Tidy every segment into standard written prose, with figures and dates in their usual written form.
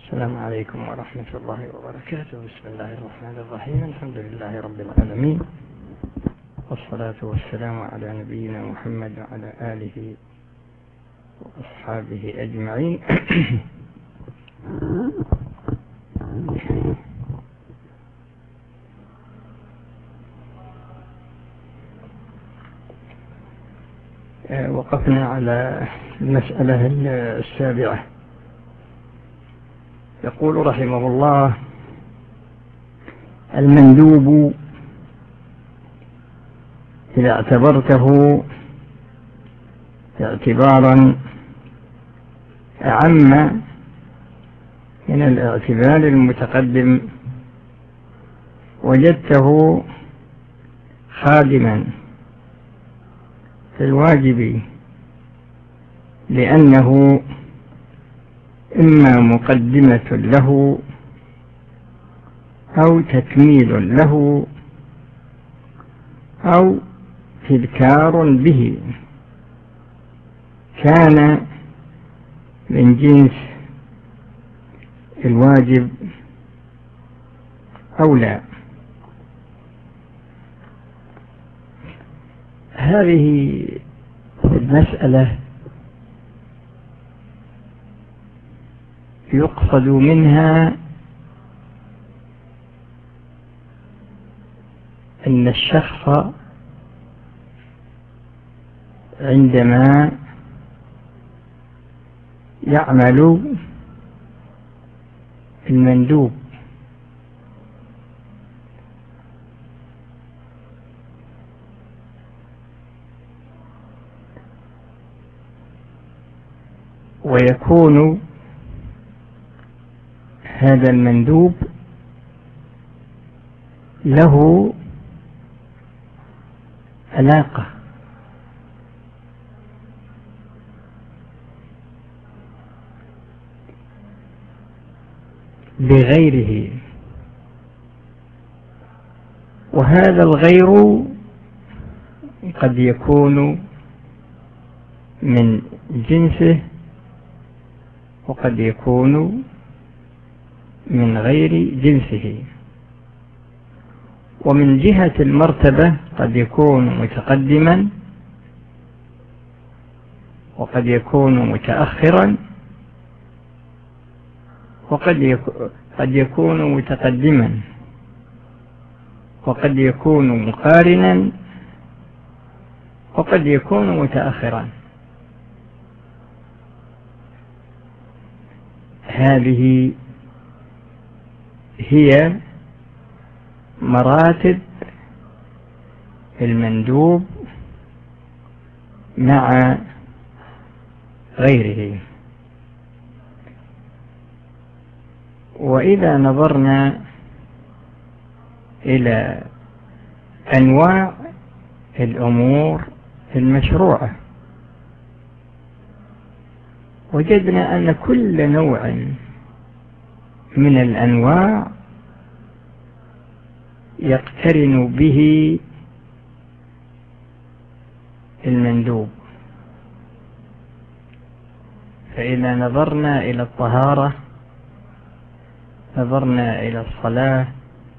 السلام عليكم ورحمة الله وبركاته. بسم الله الرحمن الرحيم. الحمد لله رب العالمين، والصلاة والسلام على نبينا محمد وعلى آله وأصحابه أجمعين. وقفنا على المسألة السابعة. يقول رحمه الله: المندوب إذا اعتبرته اعتبارا أعم من الاعتبار المتقدم وجدته خادما في الواجب، لأنه إما مقدمة له أو تكميل له أو تذكار به، كان من جنس الواجب أو لا. هذه المسألة يقصد منها أن الشخص عندما يعمل المندوب ويكون هذا المندوب له علاقة بغيره، وهذا الغير قد يكون من جنسه وقد يكون من غير جنسه. ومن جهة المرتبة قد يكون متقدما وقد يكون متأخرا وقد يكون متقدما وقد يكون مقارنا وقد يكون متأخرا. هذه هي مراتب المندوب مع غيره. وإذا نظرنا إلى أنواع الأمور المشروعة وجدنا أن كل نوع من الأنواع يقترن به المندوب. فإذا نظرنا إلى الطهارة، نظرنا إلى الصلاة،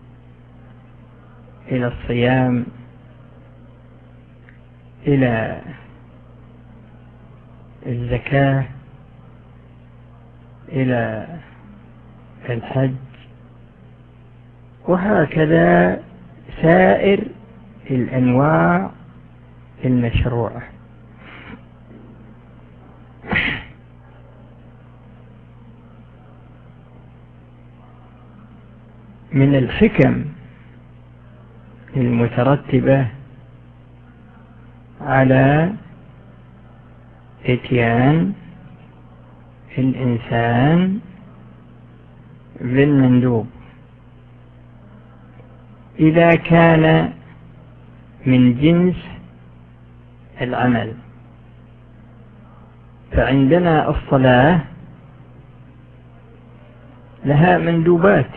إلى الصيام، إلى الزكاة، إلى الحج، وهكذا سائر الأنواع المشروعة. من الحكم المترتبة على إتيان الإنسان بالمندوب إذا كان من جنس العمل، فعندنا الصلاة لها مندوبات،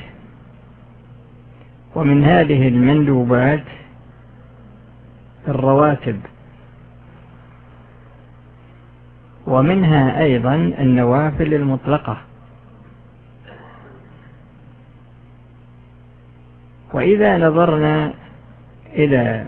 ومن هذه المندوبات الرواتب، ومنها أيضا النوافل المطلقة وإذا نظرنا إلى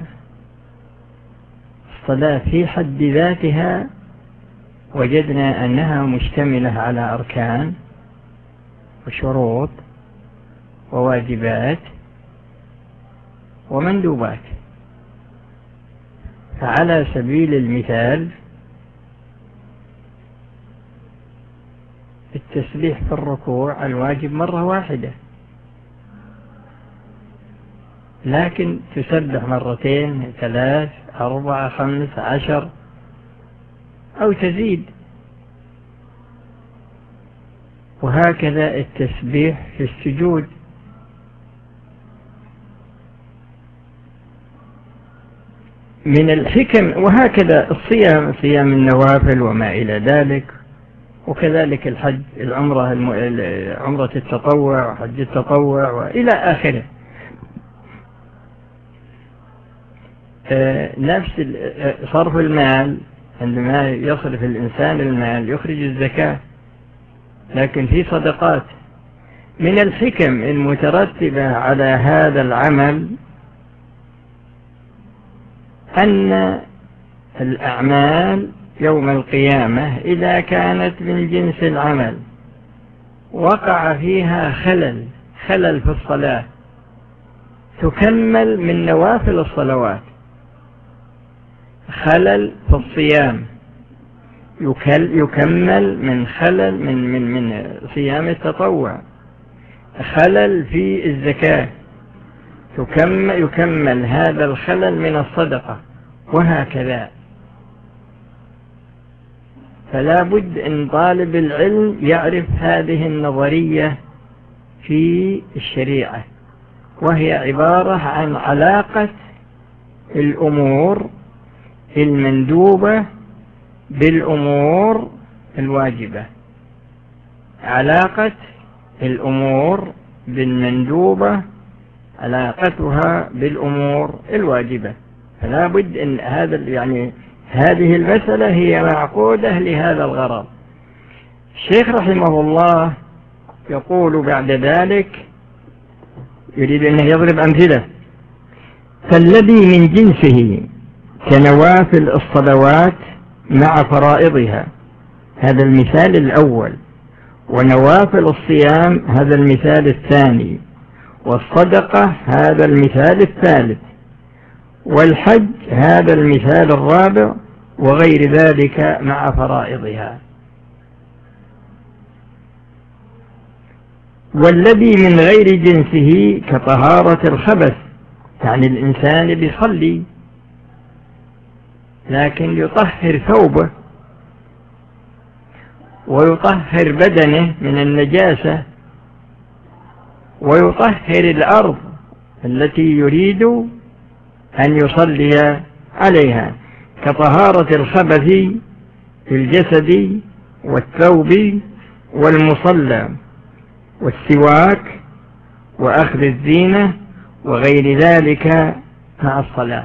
الصلاة في حد ذاتها وجدنا أنها مشتملة على أركان وشروط وواجبات ومندوبات. فعلى سبيل المثال التسبيح في الركوع الواجب مرة واحدة، لكن تسبح مرتين 3 4 5 10 أو تزيد. وهكذا التسبيح في السجود. من الحكم، وهكذا الصيام، صيام النوافل وما إلى ذلك، وكذلك الحج، عمرة التطوع وحج التطوع وإلى آخره. نفس صرف المال، عندما يصرف الإنسان المال يخرج الزكاة، لكن في صدقات. من الحكم المترتبة على هذا العمل أن الأعمال يوم القيامة إذا كانت من جنس العمل وقع فيها خلل في الصلاة تكمل من نوافل الصلوات. خلل في الصيام يكمل من خلل من صيام التطوع. خلل في الزكاة يكمل هذا الخلل من الصدقة، وهكذا. فلا بد أن طالب العلم يعرف هذه النظرية في الشريعة، وهي عبارة عن علاقة الأمور المندوبة بالأمور الواجبة. علاقة الأمور بالمندوبة علاقتها بالأمور الواجبة. فلا بد أن هذه المسألة هي معقودة لهذا الغرض. الشيخ رحمه الله يقول بعد ذلك، يريد أن يضرب أمثلة: فالذي من جنسه كنوافل الصلوات مع فرائضها، هذا المثال الأول، ونوافل الصيام هذا المثال الثاني، والصدقة هذا المثال الثالث، والحج هذا المثال الرابع، وغير ذلك مع فرائضها. والذي من غير جنسه كطهارة الخبث، يعني الإنسان بيصلي لكن يطهر ثوبه ويطهر بدنه من النجاسة ويطهر الأرض التي يريد أن يصلي عليها، كطهارة الخبث في الجسد والثوب والمصلى والسواك وأخذ الزينة وغير ذلك مع الصلاة.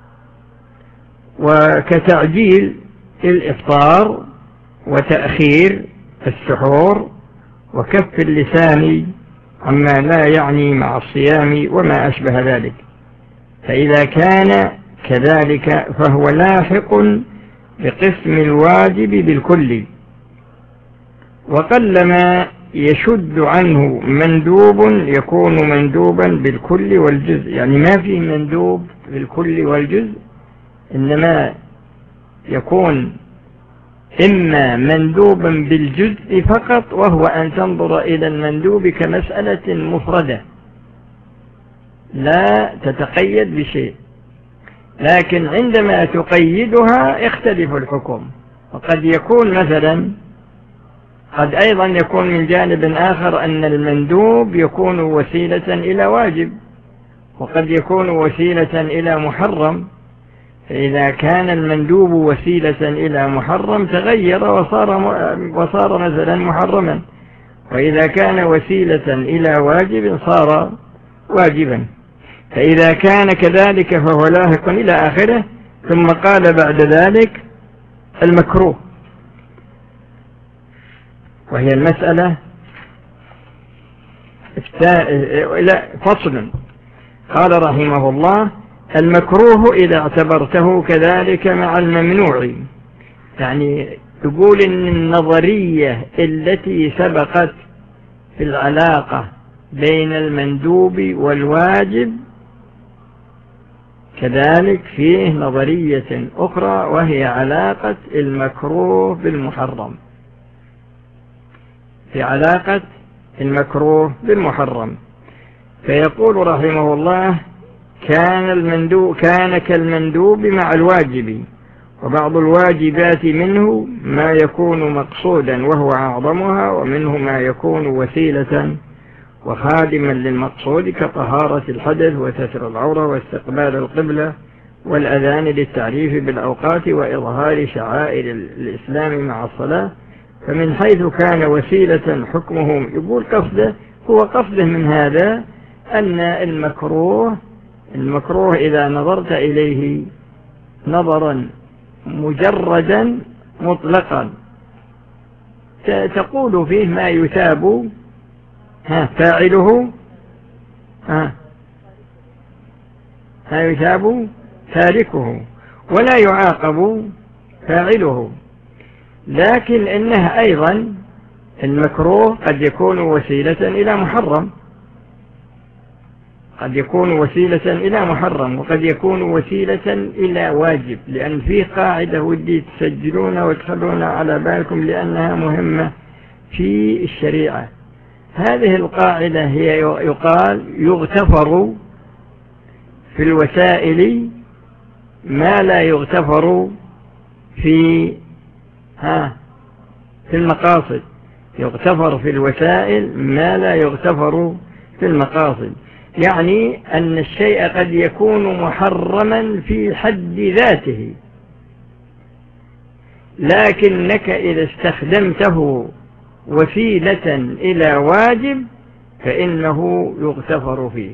وكتعجيل الإفطار وتأخير السحور وكف اللسان عما لا يعني مع الصيام وما أشبه ذلك. فإذا كان كذلك فهو لاحق بقسم الواجب بالكل، وقلما يشد عنه مندوب يكون مندوبا بالكل والجزء. يعني ما فيه مندوب بالكل والجزء، إنما يكون إما مندوبا بالجزء فقط، وهو أن تنظر إلى المندوب كمسألة مفردة لا تتقيد بشيء، لكن عندما تقيدها يختلف الحكم. وقد يكون مثلا، قد أيضا يكون من جانب آخر أن المندوب يكون وسيلة إلى واجب، وقد يكون وسيلة إلى محرم. فإذا كان المندوب وسيلة إلى محرم تغير وصار مثلا محرما، وإذا كان وسيلة إلى واجب صار واجبا. فإذا كان كذلك فهو لاحق إلى آخره. ثم قال بعد ذلك المكروه، وهي المسألة فصل. قال رحمه الله: المكروه إذا اعتبرته كذلك مع الممنوع. يعني تقول إن النظرية التي سبقت في العلاقة بين المندوب والواجب كذلك فيه نظرية أخرى، وهي علاقة المكروه بالمحرم. في علاقة المكروه بالمحرم، فيقول رحمه الله: كان كالمندوب مع الواجب، وبعض الواجبات منه ما يكون مقصودا وهو أعظمها، ومنه ما يكون وسيلة وخادما للمقصود، كطهارة الحدث وستر العورة واستقبال القبلة والأذان للتعريف بالأوقات وإظهار شعائر الإسلام مع الصلاة. فمن حيث كان وسيلة حكمه، يقول قصده من هذا أن المكروه إذا نظرت إليه نظرا مجردا مطلقا تقول فيه ما يثاب فاعله، ما يثاب تاركه ولا يعاقب فاعله. لكن إنه أيضا المكروه قد يكون وسيلة إلى محرم، قد يكون وسيلة إلى محرم، وقد يكون وسيلة إلى واجب. لأن فيه قاعدة ودي تسجلونها وتخلونها على بالكم لأنها مهمة في الشريعة. هذه القاعدة هي يقال: يغتفر في الوسائل ما لا يغتفر في المقاصد. يغتفر في الوسائل ما لا يغتفر في المقاصد، يعني أن الشيء قد يكون محرما في حد ذاته، لكنك إذا استخدمته وسيلة إلى واجب فإنه يغتفر فيه.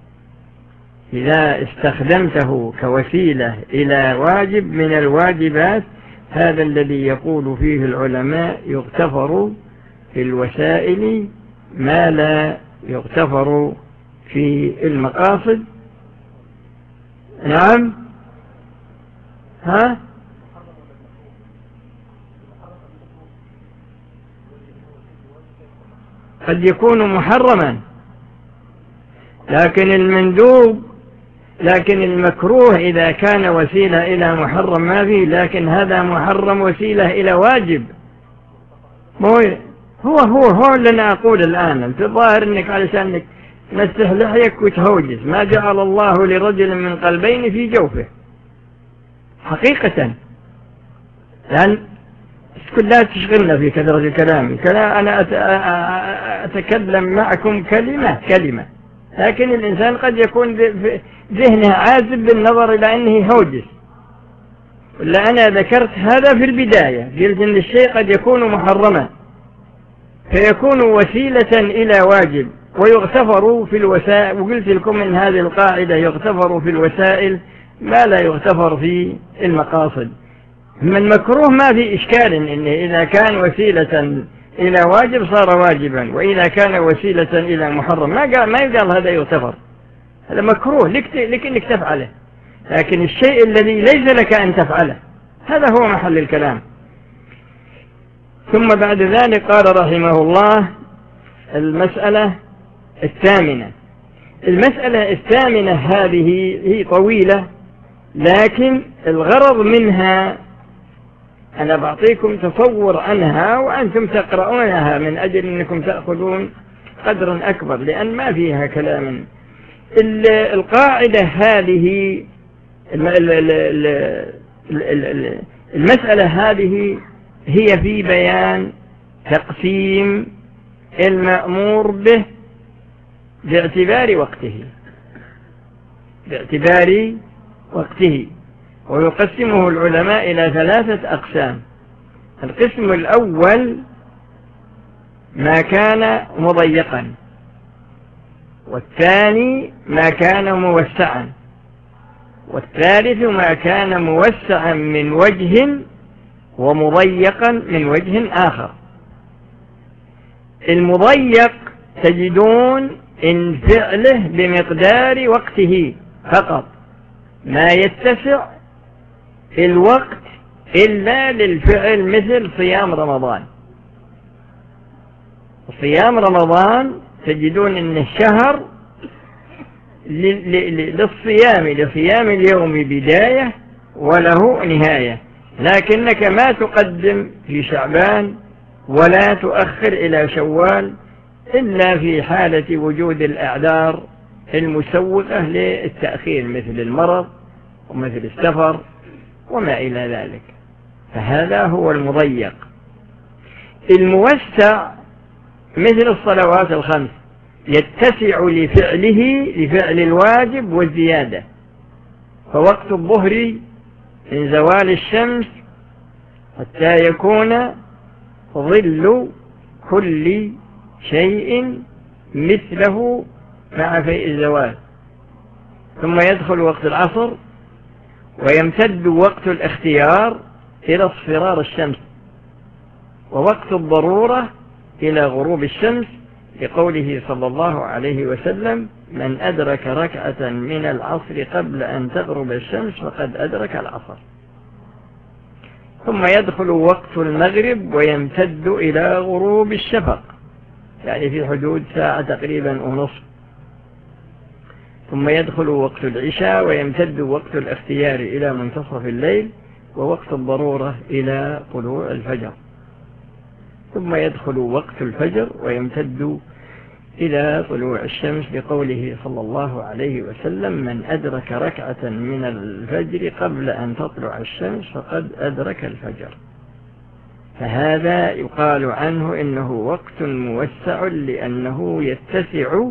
إذا استخدمته كوسيلة إلى واجب من الواجبات، هذا الذي يقول فيه العلماء: يغتفر في الوسائل ما لا يغتفر في المقاصد. نعم. قد يكون محرما، لكن المكروه إذا كان وسيلة إلى محرم ما فيه، لكن هذا محرم وسيلة إلى واجب. هو اللي أنا أقول الآن. أنت ظاهر أنك علشانك مسح لحيك وتهوجس. ما جعل الله لرجل من قلبين في جوفه حقيقة. لأن لا تشغلنا في كثرة الكلام. أنا أتكلم معكم كلمة، لكن الإنسان قد يكون ذهنه عازب بالنظر إلى أنه هوجس. ولا أنا ذكرت هذا في البداية، قلت أن الشيء قد يكون محرما فيكون وسيلة إلى واجب ويغتفر في الوسائل. وقلت لكم إن هذه القاعدة: يغتفر في الوسائل ما لا يغتفر في المقاصد. من المكروه ما في إشكال إنه إذا كان وسيلة إلى واجب صار واجبا، وإذا كان وسيلة إلى محرم ما يقال هذا يغتفر. هذا مكروه لك إنك تفعله، لكن الشيء الذي ليس لك أن تفعله هذا هو محل الكلام. ثم بعد ذلك قال رحمه الله: المسألة الثامنة هذه هي طويلة، لكن الغرض منها أنا بعطيكم تصور عنها وأنتم تقرؤونها من أجل أنكم تأخذون قدرا أكبر، لأن ما فيها كلام. القاعدة هذه، المسألة هذه هي في بيان تقسيم المأمور به باعتبار وقته، ويقسمه العلماء إلى 3 أقسام. القسم الأول ما كان مضيقا، والثاني ما كان موسعا، والثالث ما كان موسعا من وجه ومضيقا من وجه آخر. المضيق تجدون إن فعله بمقدار وقته فقط، ما يتسع الوقت إلا للفعل، مثل صيام رمضان. صيام رمضان تجدون أن الشهر لصيام اليوم بداية وله نهاية، لكنك ما تقدم في شعبان ولا تؤخر إلى شوال إلا في حالة وجود الأعذار المسوغة للتأخير، مثل المرض ومثل السفر وما إلى ذلك. فهذا هو المضيق. الموسع مثل الصلوات الخمس يتسع لفعل الواجب والزيادة، فوقت الظهر من زوال الشمس حتى يكون ظل كل شيء مثله مع فيء الزوال، ثم يدخل وقت العصر ويمتد وقت الاختيار إلى اصفرار الشمس، ووقت الضرورة إلى غروب الشمس، لقوله صلى الله عليه وسلم: من أدرك ركعة من العصر قبل أن تغرب الشمس فقد أدرك العصر. ثم يدخل وقت المغرب ويمتد إلى غروب الشفق، يعني في حدود ساعة تقريبا ونصف. ثم يدخل وقت العشاء ويمتد وقت الاختيار إلى منتصف الليل، ووقت الضرورة إلى طلوع الفجر. ثم يدخل وقت الفجر ويمتد إلى طلوع الشمس، بقوله صلى الله عليه وسلم: من أدرك ركعة من الفجر قبل أن تطلع الشمس فقد أدرك الفجر. فهذا يقال عنه إنه وقت موسع، لأنه يتسع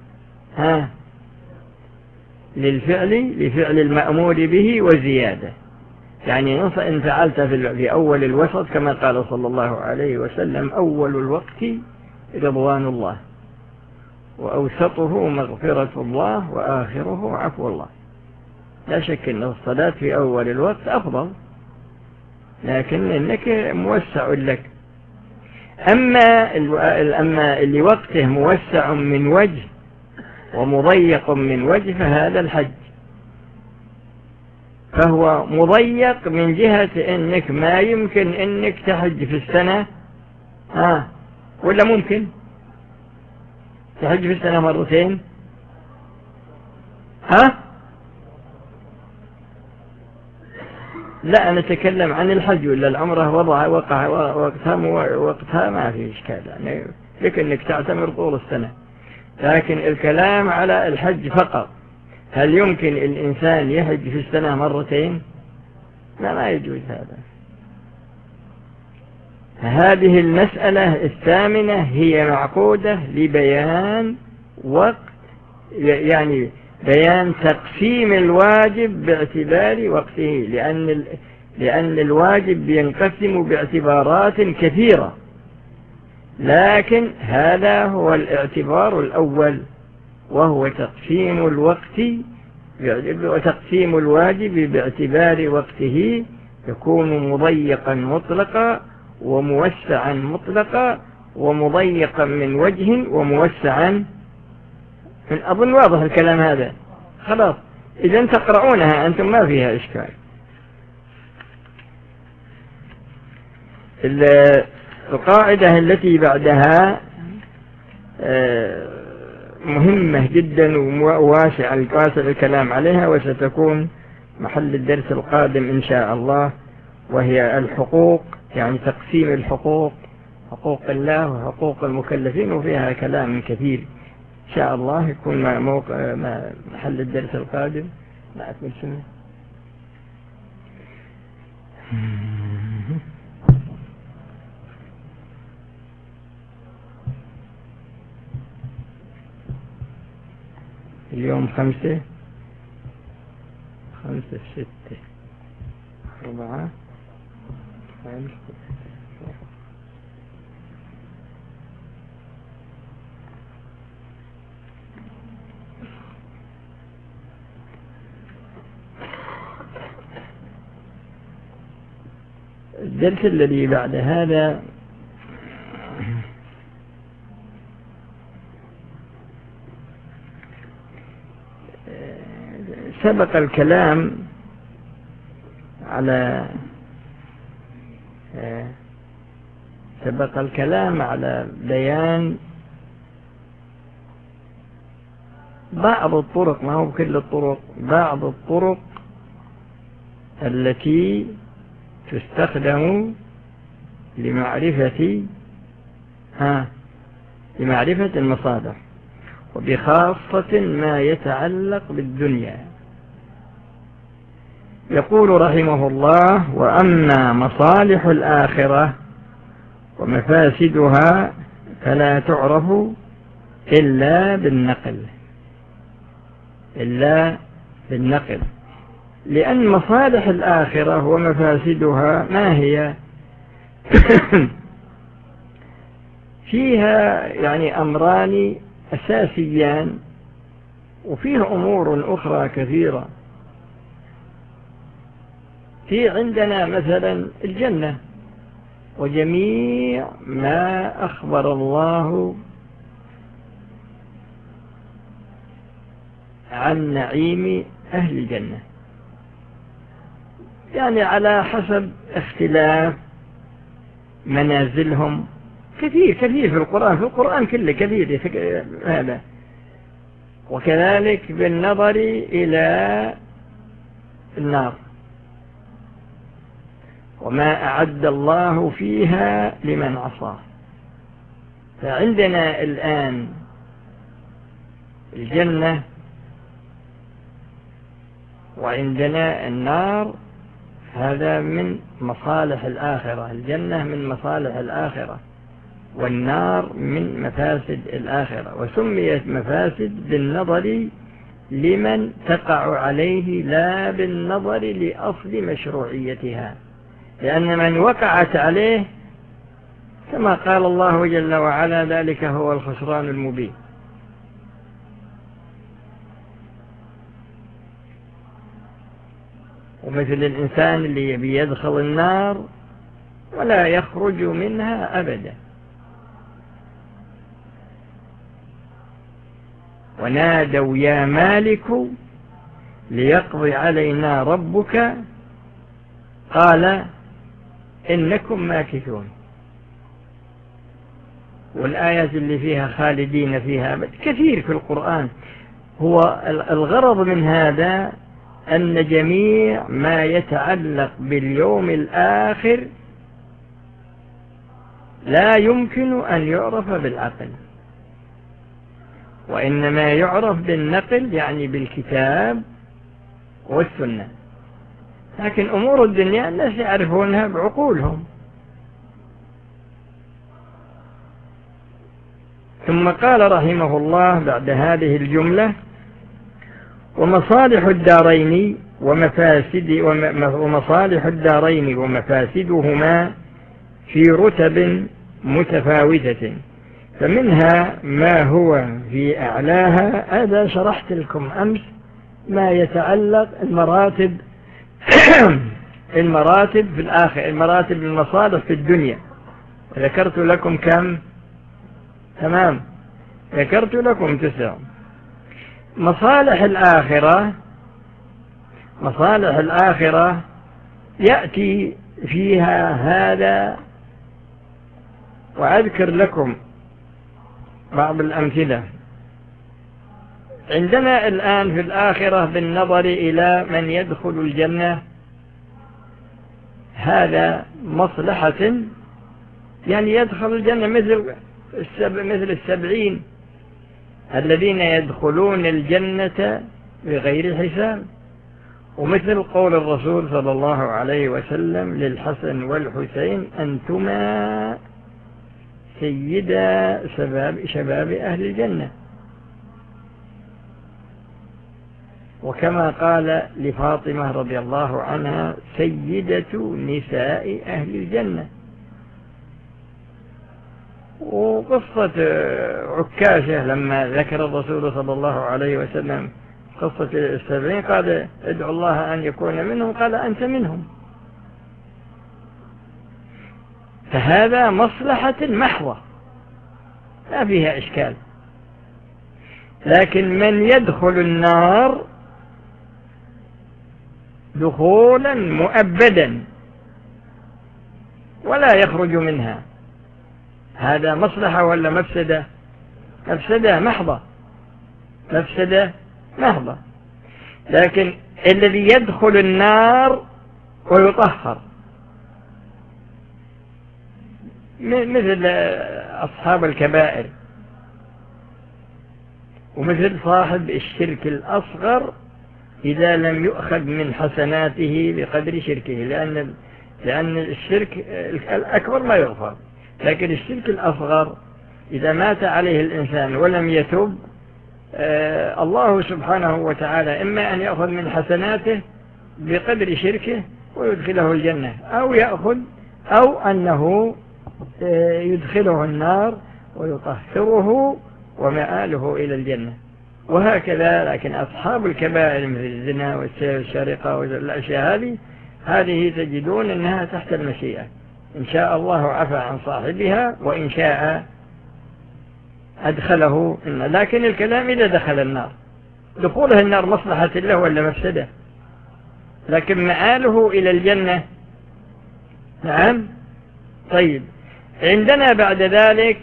لفعل المأمور به وزيادة. يعني إن فعلت في أول الوسط كما قال صلى الله عليه وسلم: أول الوقت رضوان الله، وأوسطه مغفرة الله، وآخره عفو الله. لا شك أن الصلاة في أول الوقت أفضل، لكن إنك موسع لك. أما اللي وقته موسع من وجه ومضيق من وجه فهذا الحج، فهو مضيق من جهة إنك ما يمكن إنك تحج في السنة، ولا ممكن تحج في السنة مرتين؟ لا، أنا أتكلم عن الحج، ولا العمرة وقع وقتها ما في إشكال، يعني لك إنك تعتمر طول السنة. لكن الكلام على الحج فقط. هل يمكن الإنسان يحج في السنة مرتين؟ ما يجوز هذا. هذه المسألة الثامنة هي معقودة لبيان وقت، يعني بيان تقسيم الواجب باعتبار وقته، لأن الواجب ينقسم باعتبارات كثيرة، لكن هذا هو الاعتبار الأول، وهو تقسيم الوقت وتقسيم الواجب باعتبار وقته. يكون مضيقا مطلقا وموسعا مطلقا، ومضيقا من وجه وموسعا. أظن واضح الكلام هذا. خلاص، إذا تقرؤونها أنتم ما فيها إشكال. القاعدة التي بعدها مهمة جدا وواسع الكلام عليها، وستكون محل الدرس القادم إن شاء الله، وهي الحقوق، يعني تقسيم الحقوق، حقوق الله وحقوق المكلفين، وفيها كلام كثير. إن شاء الله يكون محل الدرس القادم. ما أكمل سنة. اليوم 5 6 4 5. الدرس الذي بعد هذا سبق الكلام على بيان بعض الطرق، ما هو بكل الطرق، بعض الطرق التي تستخدم لمعرفة المصالح، وبخاصة ما يتعلق بالدنيا. يقول رحمه الله: وأما مصالح الآخرة ومفاسدها فلا تعرف إلا بالنقل، لأن مصالح الآخرة ومفاسدها ما هي؟ فيها يعني أمران أساسيان، وفيه أمور أخرى كثيرة. في عندنا مثلا الجنة وجميع ما أخبر الله عن نعيم أهل الجنة، يعني على حسب اختلاف منازلهم، كثير في القرآن كله كثير هذا. وكذلك بالنظر إلى النار وما أعد الله فيها لمن عصاه. فعندنا الآن الجنة وعندنا النار، هذا من مصالح الآخرة. الجنة من مصالح الآخرة، والنار من مفاسد الآخرة، وسميت مفاسد بالنظر لمن تقع عليه لا بالنظر لأصل مشروعيتها، لأن من وقعت عليه كما قال الله جل وعلا: ذلك هو الخسران المبين. ومثل الإنسان اللي يبي يدخل النار ولا يخرج منها أبدا. ونادوا يا مالك ليقضي علينا ربك قال إنكم ماكثون. والآيات اللي فيها خالدين فيها أبدا كثير في القرآن. هو الغرض من هذا أن جميع ما يتعلق باليوم الآخر لا يمكن أن يعرف بالعقل، وإنما يعرف بالنقل، يعني بالكتاب والسنة. لكن أمور الدنيا الناس يعرفونها بعقولهم. ثم قال رحمه الله بعد هذه الجملة: ومصالح الدارين ومفاسدهما في رتب متفاوتة، فمنها ما هو في أعلاها. هذا شرحت لكم أمس ما يتعلق المراتب في الآخر، المراتب المصالح في الدنيا. ذكرت لكم كم؟ تمام، ذكرت لكم 9. مصالح الآخرة يأتي فيها هذا، وأذكر لكم بعض الأمثلة. عندنا الآن في الآخرة بالنظر إلى من يدخل الجنة، هذا مصلحة، يعني يدخل الجنة مثل 70 الذين يدخلون الجنة بغير حساب، ومثل قول الرسول صلى الله عليه وسلم للحسن والحسين: أنتما سيدا شباب أهل الجنة. وكما قال لفاطمة رضي الله عنها: سيدة نساء أهل الجنة. وقصة عكاشة لما ذكر الرسول صلى الله عليه وسلم قصة 70 قال: ادعو الله أن يكون منهم، قال: أنت منهم. فهذا مصلحة محضة لا فيها إشكال. لكن من يدخل النار دخولا مؤبدا ولا يخرج منها. هذا مصلحة ولا مفسدة؟ مفسدة محضة، مفسدة محضة. لكن الذي يدخل النار ويطهر مثل أصحاب الكبائر ومثل صاحب الشرك الأصغر إذا لم يؤخذ من حسناته بقدر شركه، لأن الشرك الأكبر ما يغفر، لكن الشرك الأصغر إذا مات عليه الإنسان ولم يتب الله سبحانه وتعالى إما أن يأخذ من حسناته بقدر شركه ويدخله الجنة، أو أنه يدخله النار ويطهره ومآله إلى الجنة، وهكذا. لكن أصحاب الكبائر مثل الزنا والسرقة والأشياء هذه تجدون أنها تحت المشيئة، إن شاء الله عفى عن صاحبها وإن شاء أدخله النار. لكن الكلام إذا دخل النار، دخوله النار مصلحة له ولا مفسدة؟ لكن مآله إلى الجنة. نعم. طيب، عندنا بعد ذلك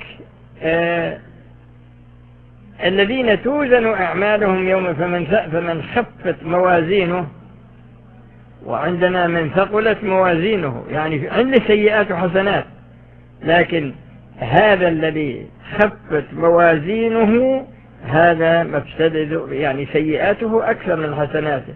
الذين توزن أعمالهم يوم فمن خفت موازينه، وعندنا من ثقلت موازينه، يعني عنده سيئات وحسنات، لكن هذا الذي خفت موازينه هذا مفسده، يعني سيئاته أكثر من حسناته،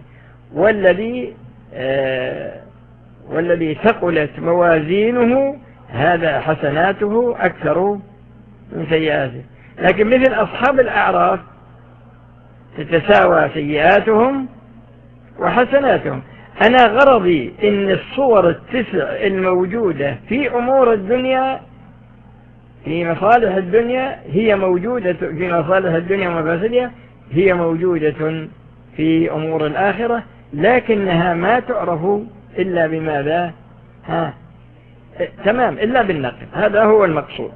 والذي ثقلت موازينه هذا حسناته أكثر من سيئاته. لكن مثل أصحاب الأعراف تتساوى سيئاتهم وحسناتهم. أنا غرضي إن الصور التسع الموجودة في أمور الدنيا في مصالح الدنيا هي موجودة في مصالح الدنيا ومفاسدها، هي موجودة في أمور الآخرة، لكنها ما تعرف إلا بماذا؟ تمام، إلا بالنقل. هذا هو المقصود.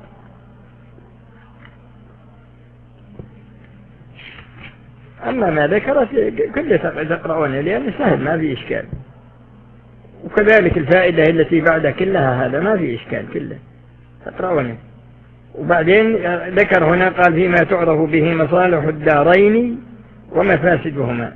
أما ما ذكرت كله تقرؤونه لأنه سهل ما في إشكال، وكذلك الفائدة التي بعد كلها هذا ما في إشكال، كله تقرؤونه. وبعدين ذكر هنا قال فيما تعرف به مصالح الدارين ومفاسدهما.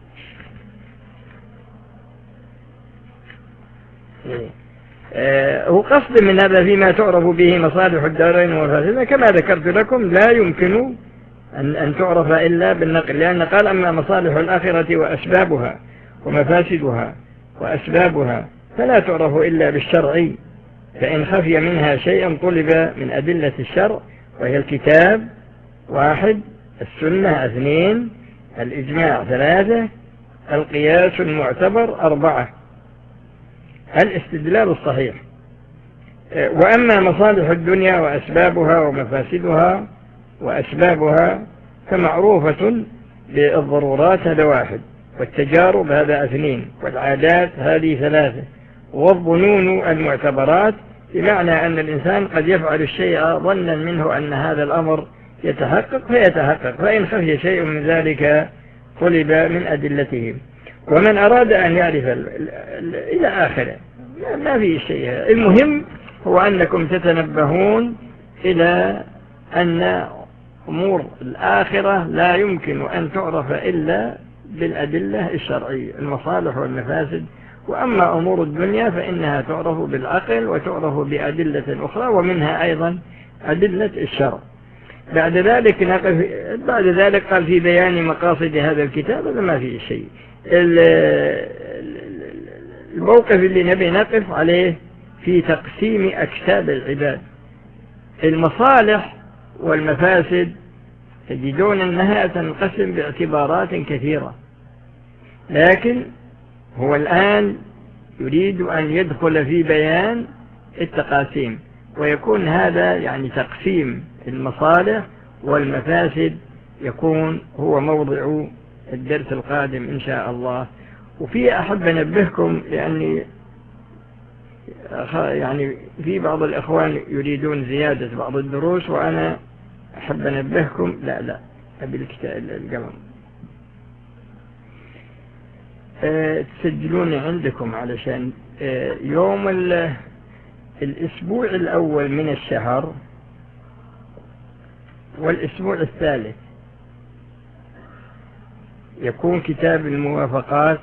هو قصد من هذا فيما تعرف به مصالح الدارين ومفاسدهما كما ذكرت لكم لا يمكن أن تعرف إلا بالنقل، لأن قال أما مصالح الآخرة وأسبابها ومفاسدها وأسبابها فلا تعرف إلا بالشرع، فإن خفي منها شيء طلب من أدلة الشرع، وهي الكتاب 1، السنة 2، الإجماع 3، القياس المعتبر 4، الاستدلال الصحيح. وأما مصالح الدنيا وأسبابها ومفاسدها وأسبابها فمعروفة بالضرورات هذا 1، والتجارب هذا 2، والعادات هذه 3، والظنون المعتبرات، بمعنى أن الإنسان قد يفعل الشيء ظنا منه أن هذا الأمر يتحقق فيتحقق، فإن خفي شيء من ذلك طلب من أدلته. ومن أراد أن يعرف إلى آخره ما في شيء. المهم هو أنكم تتنبهون إلى أن أمور الآخرة لا يمكن أن تعرف إلا بالأدلة الشرعية، المصالح والمفاسد. وأما أمور الدنيا فإنها تعرف بالعقل وتعرف بأدلة أخرى، ومنها أيضا أدلة الشرع. بعد ذلك قال في بيان مقاصد هذا الكتاب، هذا ما فيه شيء. الموقف اللي نبي نقف عليه في تقسيم أكساب العباد. المصالح والمفاسد تجدون أنها تنقسم باعتبارات كثيرة، لكن هو الآن يريد أن يدخل في بيان التقاسيم، ويكون هذا يعني تقسيم المصالح والمفاسد يكون هو موضع الدرس القادم إن شاء الله. وفي أحب أنبهكم، لأني يعني في بعض الإخوان يريدون زيادة بعض الدروس، وأنا أحب أنبهكم لا أبي القلم. تسجلون عندكم علشان يوم الأسبوع الأول من الشهر والأسبوع الثالث يكون كتاب الموافقات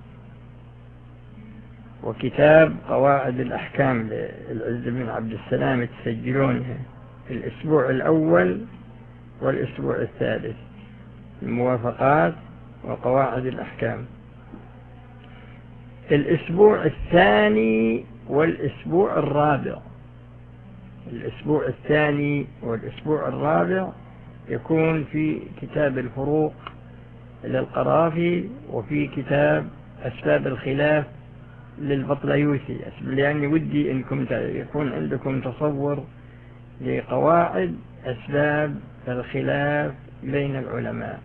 وكتاب قواعد الأحكام للعز بن عبد السلام تسجلونها في الأسبوع الأول والأسبوع الثالث، الموافقات وقواعد الأحكام. الأسبوع الثاني والأسبوع الرابع، الأسبوع الثاني والأسبوع الرابع يكون في كتاب الفروق للقرافي وفي كتاب أسباب الخلاف للبطليوسي، لأني ودي أنكم يكون عندكم تصور لقواعد أسباب الخلاف بين العلماء،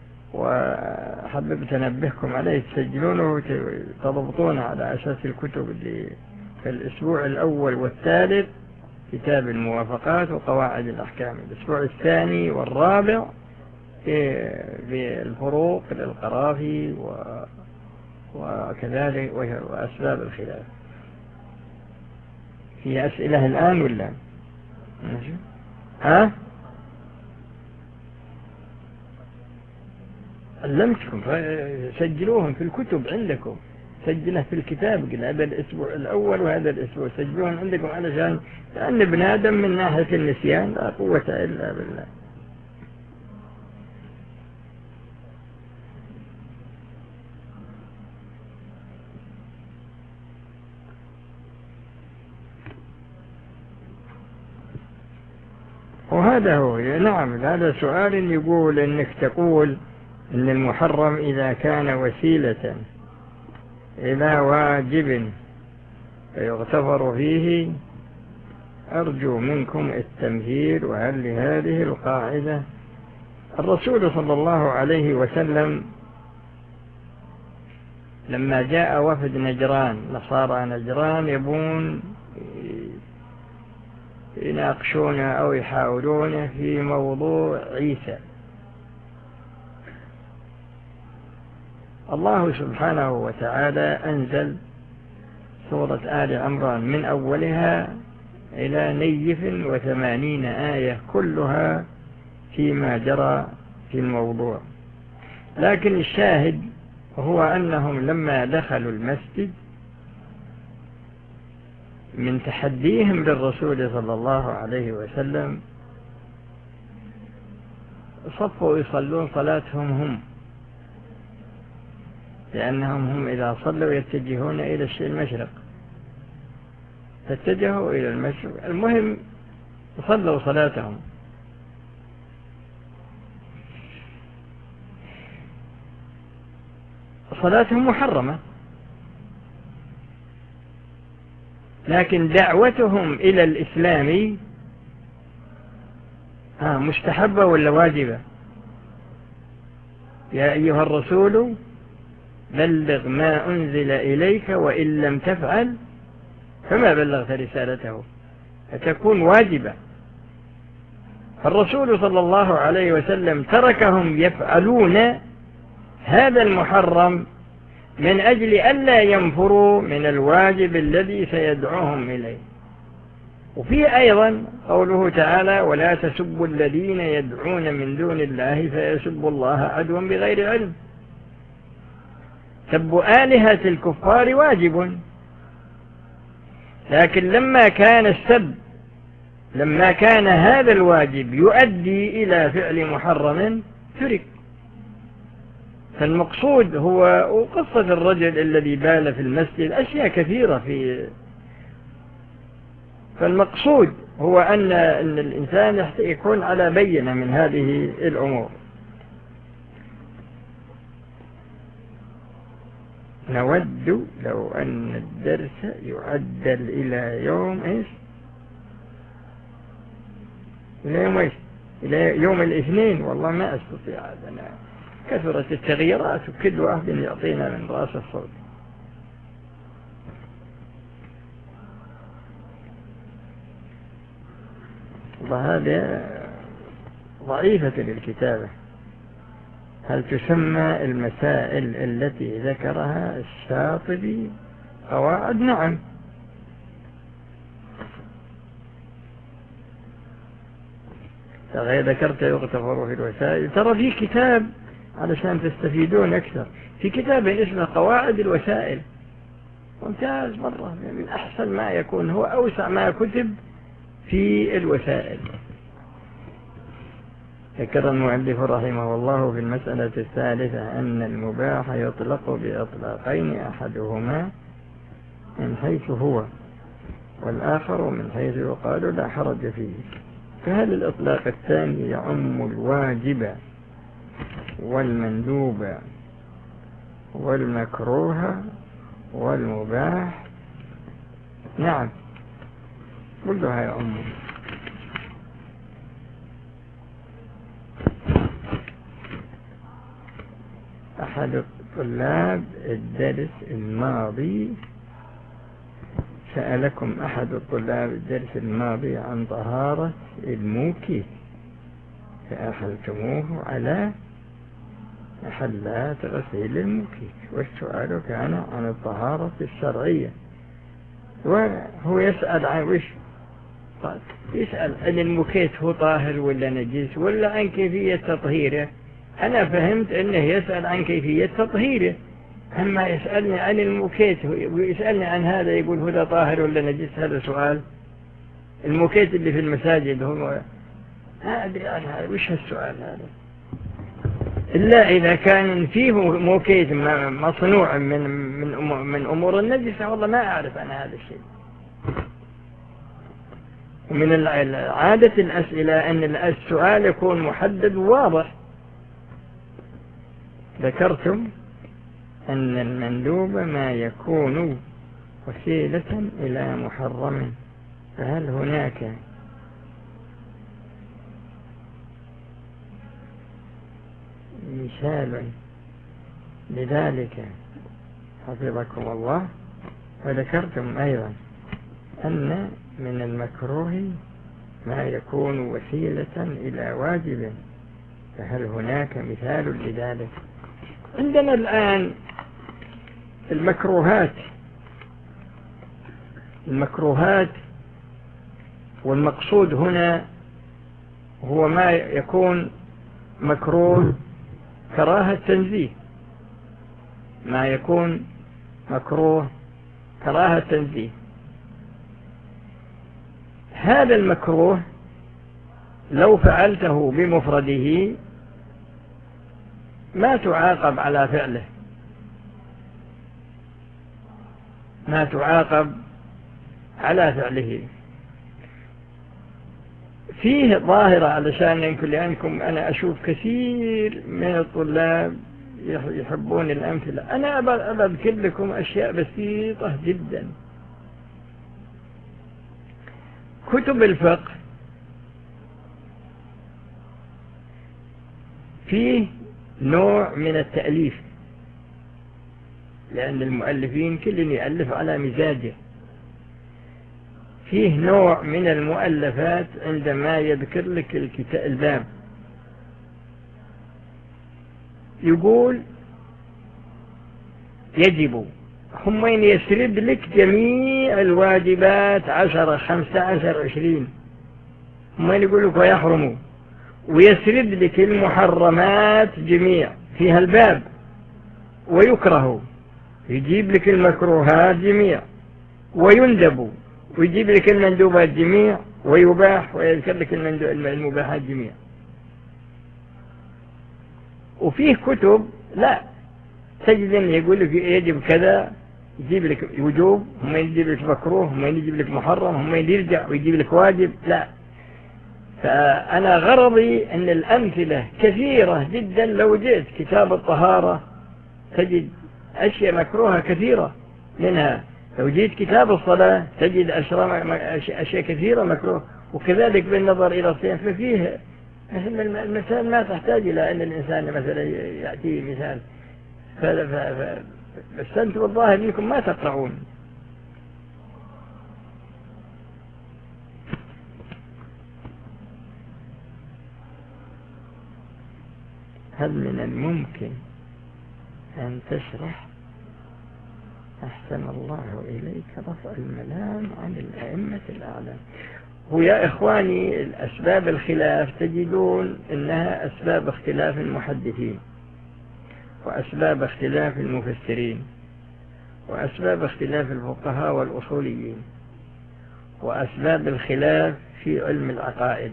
وحببت أنبهكم عليه تسجلونه وتضبطونه على أساس الكتب اللي في الأسبوع الأول والثالث كتاب الموافقات وقواعد الأحكام، الأسبوع الثاني والرابع في الفروق للقرافي وكذلك وأسباب الخلاف. في أسئلة الآن ولا ماشي؟ ها؟ علمتكم سجلوهم في الكتب عندكم، سجله في الكتاب، قل هذا الأسبوع الأول وهذا الأسبوع سجلوهم عندكم علشان لأن ابن آدم من ناحية النسيان لا قوة إلا بالله. وهذا هو نعم، هذا سؤال يقول إنك تقول إن المحرم إذا كان وسيلة إلى واجب فيغتفر فيه، أرجو منكم التمثيل. وهل لهذه القاعدة الرسول صلى الله عليه وسلم لما جاء وفد نجران، نصارى نجران، يبون يناقشون أو يحاولون في موضوع عيسى، الله سبحانه وتعالى أنزل سورة آل عمران من أولها إلى 180 آية كلها فيما جرى في الموضوع. لكن الشاهد هو أنهم لما دخلوا المسجد من تحديهم للرسول صلى الله عليه وسلم صفوا يصلون صلاتهم هم، لأنهم هم إذا صلوا يتجهون إلى المشرق، فاتجهوا إلى المشرق، المهم صلوا صلاتهم. صلاتهم محرمة، لكن دعوتهم إلى الإسلام مستحبة ولا واجبة؟ يا أيها الرسول بلغ ما أنزل إليك وإن لم تفعل فما بلغت رسالته، فتكون واجبة. الرسول صلى الله عليه وسلم تركهم يفعلون هذا المحرم من أجل ألا ينفروا من الواجب الذي سيدعوهم إليه. وفي أيضا قوله تعالى ولا تسبوا الذين يدعون من دون الله فيسبوا الله عدوا بغير علم. سب آلهة الكفار واجب، لكن لما كان هذا الواجب يؤدي إلى فعل محرم ترك. فالمقصود هو وقصة الرجل الذي بال في المسجد أشياء كثيرة فالمقصود هو أن الإنسان يكون على بينة من هذه الأمور. نود لو أن الدرس يعدل إلى يوم إلى يوم الاثنين. والله ما أستطيع هذا، أنا كثرت التغييرات وكل واحد يعطينا من رأس الصوت. وهذا ضعيفة للكتابة. هل تسمى المسائل التي ذكرها الشاطبي قواعد؟ نعم. ذكرت يغتفر في الوسائل. ترى في كتاب علشان تستفيدون أكثر، في كتاب اسمه قواعد الوسائل، ممتاز مرة، من أحسن ما يكون، هو أوسع ما كتب في الوسائل. ذكر المؤلف رحمه الله في المسألة الثالثة أن المباح يطلق بإطلاقين، أحدهما من حيث هو والآخر من حيث يقال لا حرج فيه. فهل الإطلاق الثاني يعم الواجب والمندوب والمكروه والمباح؟ نعم، كلها يعم. أحد الطلاب الدرس الماضي سألكم أحد الطلاب الدرس الماضي عن طهارة الموكي، فأحلتموه على محلات غسيل الموكي، والسؤال كان عن الطهارة الشرعية، وهو يسأل عن وش؟ يسأل عن الموكيت هو طاهر ولا نجس ولا عن كيفية تطهيره. أنا فهمت أنه يسأل عن كيفية تطهيره، أما يسألني عن الموكيت ويسألني عن هذا يقول هذا طاهر ولا نجس، هذا سؤال. الموكيت اللي في المساجد هو هذا وش هالسؤال هذا؟ إلا إذا كان فيه موكيت مصنوع من أمور النجسة، والله ما أعرف أنا هذا الشيء. ومن عادة الأسئلة أن السؤال يكون محدد وواضح. ذكرتم أن المندوب ما يكون وسيلة إلى محرم، فهل هناك مثال لذلك حفظكم الله؟ وذكرتم أيضا أن من المكروه ما يكون وسيلة إلى واجب، فهل هناك مثال لذلك؟ عندنا الآن المكروهات، والمقصود هنا هو ما يكون مكروه كراهة تنزيه، ما يكون مكروه كراهة تنزيه. هذا المكروه لو فعلته بمفرده ما تعاقب على فعله، ما تعاقب على فعله. فيه ظاهرة علشان يمكن لأنكم أنا أشوف كثير من الطلاب يحبون الأمثلة، أنا أذكر لكم أشياء بسيطة جدا. كتب الفقه فيه نوع من التأليف، لأن المؤلفين كل يألف على مزاجه. فيه نوع من المؤلفات عندما يذكر لك الباب يقول يجب، هم يسرد لك جميع الواجبات 10 15 20، هم يقول لك ويحرموا، ويسرد لك المحرمات جميع فيها الباب، ويكره، يجيب لك المكروهات جميع، ويندب، ويجيب لك المندوبات جميع، ويباح، ويذكر لك المباحات جميع. وفيه كتب لا تجد أن يقول لك يجب كذا، يجيب لك وجوب، هم يجيب لك مكروه، هم يجيب لك محرم، هم يرجع ويجيب لك واجب، لا. فأنا غرضي أن الأمثلة كثيرة جدا. لو جئت كتاب الطهارة تجد أشياء مكروهة كثيرة منها، لو جئت كتاب الصلاة تجد أشياء كثيرة مكروه، وكذلك بالنظر إلى الصيام ففيه المثال ما تحتاج إلى أن الإنسان مثلا يأتي مثال. بس أنتم الظاهر منكم ما تقرؤون. هل من الممكن أن تشرح أحسن الله إليك رفع الملام عن الأئمة الأعلام؟ ويا إخواني الأسباب الخلاف تجدون أنها أسباب اختلاف المحدثين، وأسباب اختلاف المفسرين، وأسباب اختلاف الفقهاء والأصوليين، وأسباب الخلاف في علم العقائد.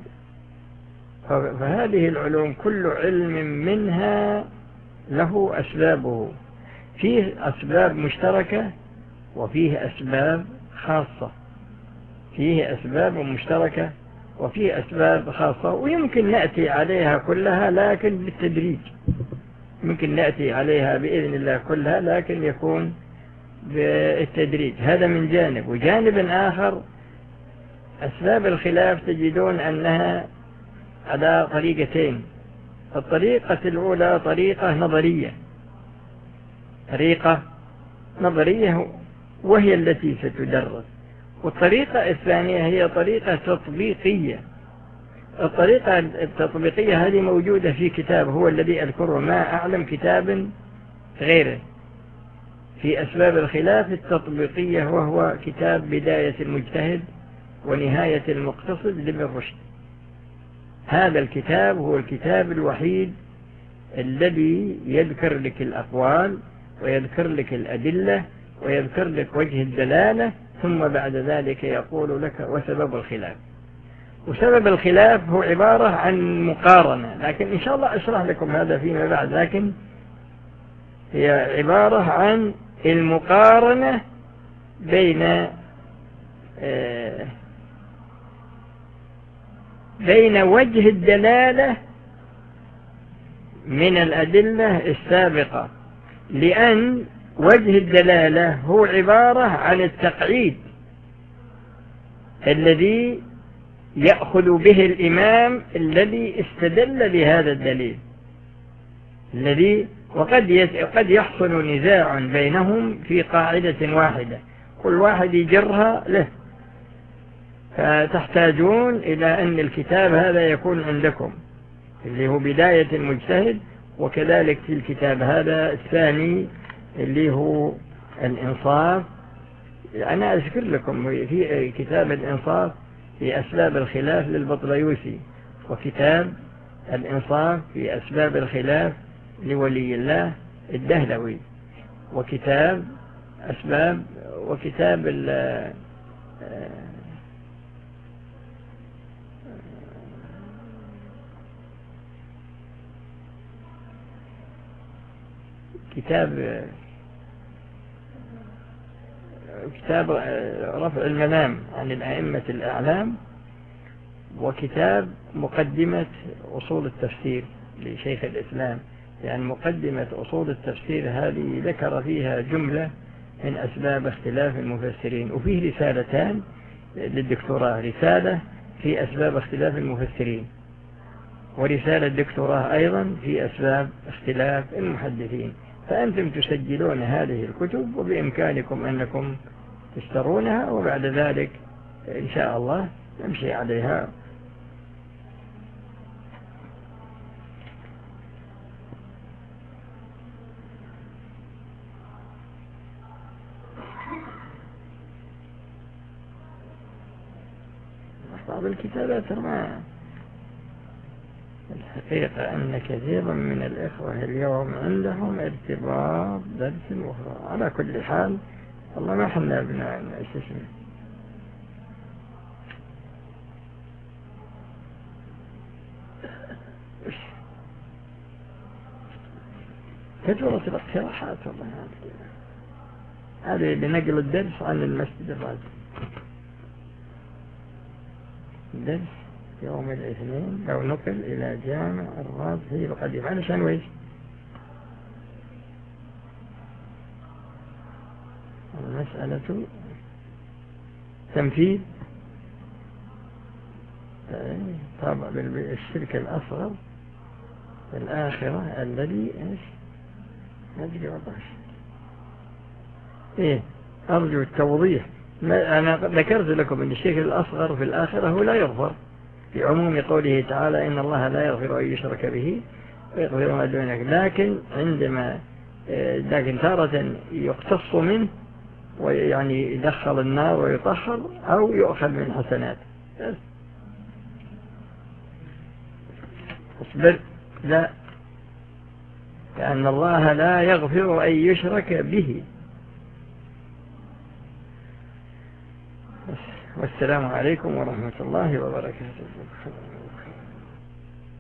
فهذه العلوم كل علم منها له أسبابه، فيه أسباب مشتركة وفيه أسباب خاصة، فيه أسباب مشتركة وفيه أسباب خاصة، ويمكن نأتي عليها كلها لكن بالتدريج، ممكن نأتي عليها بإذن الله كلها لكن يكون بالتدريج. هذا من جانب. وجانب آخر أسباب الخلاف تجدون أنها على طريقتين. الطريقة الأولى طريقة نظرية وهي التي ستدرس، والطريقة الثانية هي طريقة تطبيقية. الطريقة التطبيقية هذه موجودة في كتاب هو الذي أذكره، ما أعلم كتاب غيره في أسباب الخلاف التطبيقية، وهو كتاب بداية المجتهد ونهاية المقتصد لابن رشد. هذا الكتاب هو الكتاب الوحيد الذي يذكر لك الأقوال ويذكر لك الأدلة ويذكر لك وجه الدلالة، ثم بعد ذلك يقول لك وسبب الخلاف. وسبب الخلاف هو عبارة عن مقارنة، لكن إن شاء الله أشرح لكم هذا فيما بعد، لكن هي عبارة عن المقارنة بين وجه الدلالة من الأدلة السابقة، لأن وجه الدلالة هو عبارة عن التقعيد الذي يأخذ به الإمام الذي استدل بهذا الدليل، وقد يحصل نزاع بينهم في قاعدة واحدة كل واحد يجرها له، فتحتاجون إلى أن الكتاب هذا يكون عندكم اللي هو بداية المجتهد، وكذلك في الكتاب هذا الثاني اللي هو الإنصاف. أنا أذكر لكم في كتاب الإنصاف في أسباب الخلاف للبطليوسي، وكتاب الإنصاف في أسباب الخلاف لولي الله الدهلوي، وكتاب كتاب رفع الملام عن الأئمة الأعلام، وكتاب مقدمة أصول التفسير لشيخ الإسلام، يعني مقدمة أصول التفسير هذه ذكر فيها جملة من أسباب اختلاف المفسرين. وفيه رسالتان للدكتوراه، رسالة في أسباب اختلاف المفسرين، ورسالة دكتوراه أيضا في أسباب اختلاف المحدثين. فأنتم تسجلون هذه الكتب وبإمكانكم أنكم تشترونها، وبعد ذلك إن شاء الله نمشي عليها. بعض الكتابات ما الحقيقة أن كثيرا من الإخوة اليوم عندهم ارتباط درس أخرى. على كل حال والله ما حنا ابناء اسمه كثرة الاقتراحات والله. هذه بنقل الدرس عن المسجد الرازي، الدرس يوم الاثنين لو نقل إلى جامع الرازي القديم علشان ويش المسألة تنفيذ طبعا بالشرك الأصغر في الآخرة الذي ندري والله أرجو التوضيح. أنا ذكرت لكم أن الشرك الأصغر في الآخرة هو لا يغفر، في عموم قوله تعالى إن الله لا يغفر أن يشرك به ويغفر ما دونك، لكن تارة يقتص منه ويعني يدخل النار ويطهر، أو يؤخذ من حسنات. اصبر، لا، لأن الله لا يغفر أن يشرك به. والسلام عليكم ورحمة الله وبركاته.